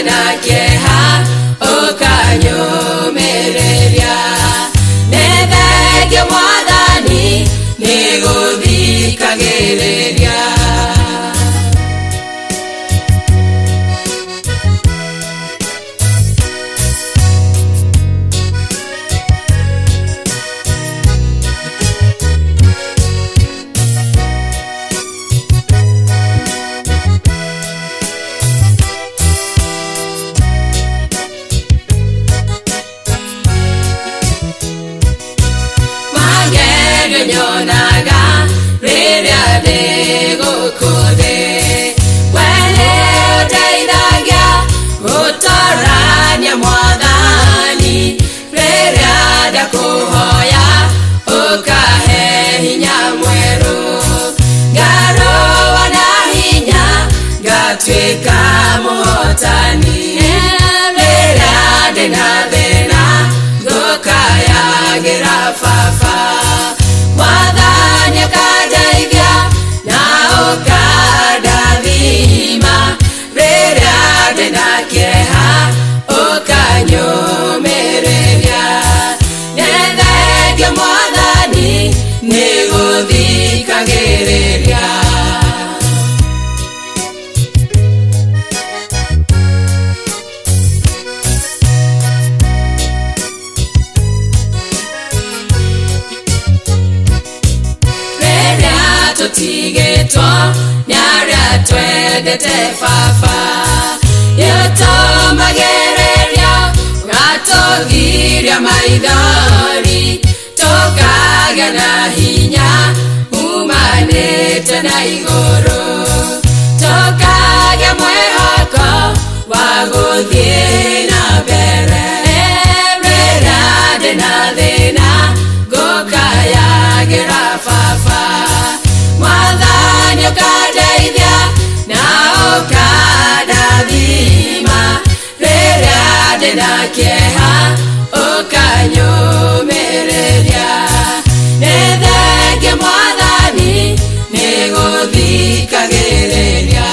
na kieha ukanyumiria nethege mwathani niguthikagiriria nyonaga rĩrĩa ndĩgũkũthĩ wene ũteithagia gũtorania mwathani rĩrĩa ndakũhoya ũkahe hinya mwerũ ngarũa na hinya ngatuĩka mũhotani rĩrĩa ndĩna thĩna ngũkayagĩra baba mwathani akadeithia na ukadathima rĩrĩa ndĩna kĩeha ũkanyũmĩrĩria nethenge mwathani nĩgũthikagĩrĩria tũtigĩtwo nĩ arĩa twendete baba nĩũtũmagĩrĩria ũgatũgiria maithori tũkagĩa na hinya umanĩte na igũrũ tũkagĩa mwĩhoko wa gũthiĩ na mbere rĩrĩa ndĩna thĩna ngũkayagĩra baba mwathani ũkadeithia na ũkadathima rĩrĩa ndĩna kĩeha ũkanyũmĩrĩria nethenge mwathani nĩgũthikagĩrĩria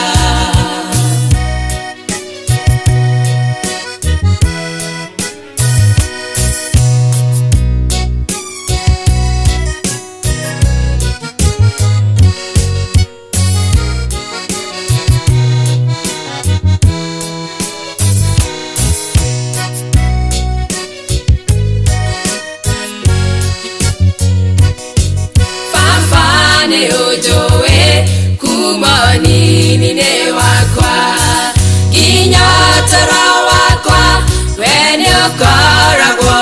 ujue kumanini wakwa inyotoro wakwa wene ukoragwo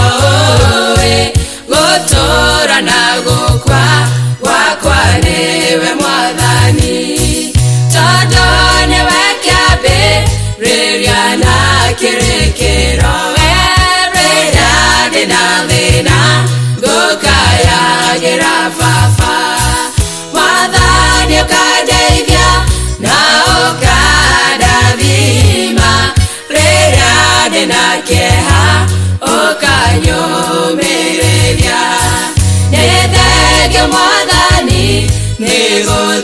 gutura na gukwa wakwa niwe mwathani tondu niwe kĩambĩrĩria na kĩrĩkĩro rĩrĩa ndĩna thĩna ngũkayagĩra baba mwathani ũkadeithia na ũkadathima rĩrĩa ndĩna kĩeha ũkanyũmĩrĩria nethenge mwathani nĩgũ